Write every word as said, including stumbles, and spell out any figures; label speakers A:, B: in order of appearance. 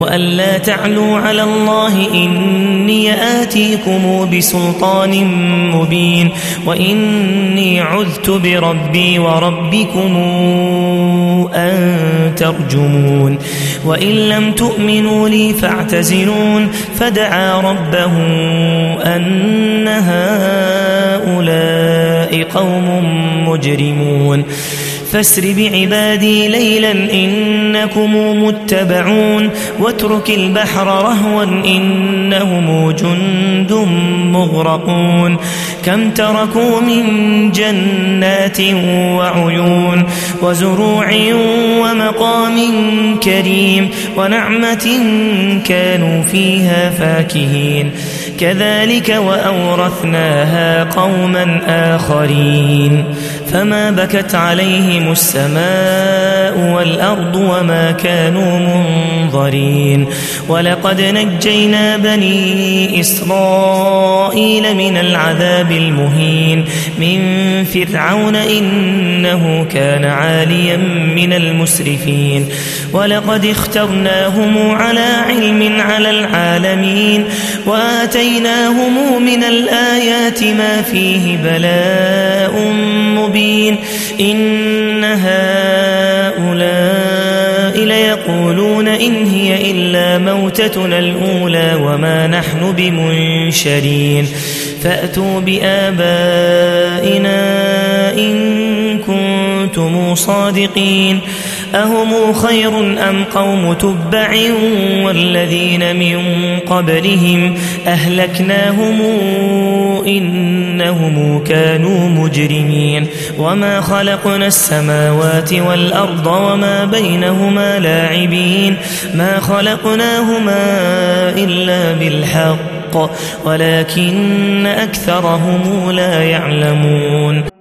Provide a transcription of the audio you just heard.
A: وألا تعلوا على الله إني آتيكم بسلطان مبين وإني عذت بربي وربكم أن ترجمون وإن لم تؤمنوا لي فاعتزلون فدعا ربه أن هؤلاء قوم مجرمون فاسر بعبادي ليلا إنكم متبعون واترك البحر رهوا إنهم جند مغرقون كم تركوا من جنات وعيون وزروع ومقام كريم ونعمة كانوا فيها فاكهين كذلك وأورثناها قوما آخرين فما بكت عليهم السماء والأرض وما كانوا منظرين ولقد نجينا بني إسرائيل من العذاب المهين من فرعون إنه كان عاليا من المسرفين ولقد اخترناهم على علم على العالمين وآتيناهم من الآيات ما فيه بلاء مبين إن هؤلاء ليقولون إن هي إلا موتتنا الأولى وما نحن بمنشرين فأتوا بآبائنا إن كنتم صادقين أهم خير أم قوم تبع والذين من قبلهم أهلكناهم إنهم كانوا مجرمين وما خلقنا السماوات والأرض وما بينهما لاعبين ما خلقناهما إلا بالحق ولكن أكثرهم لا يعلمون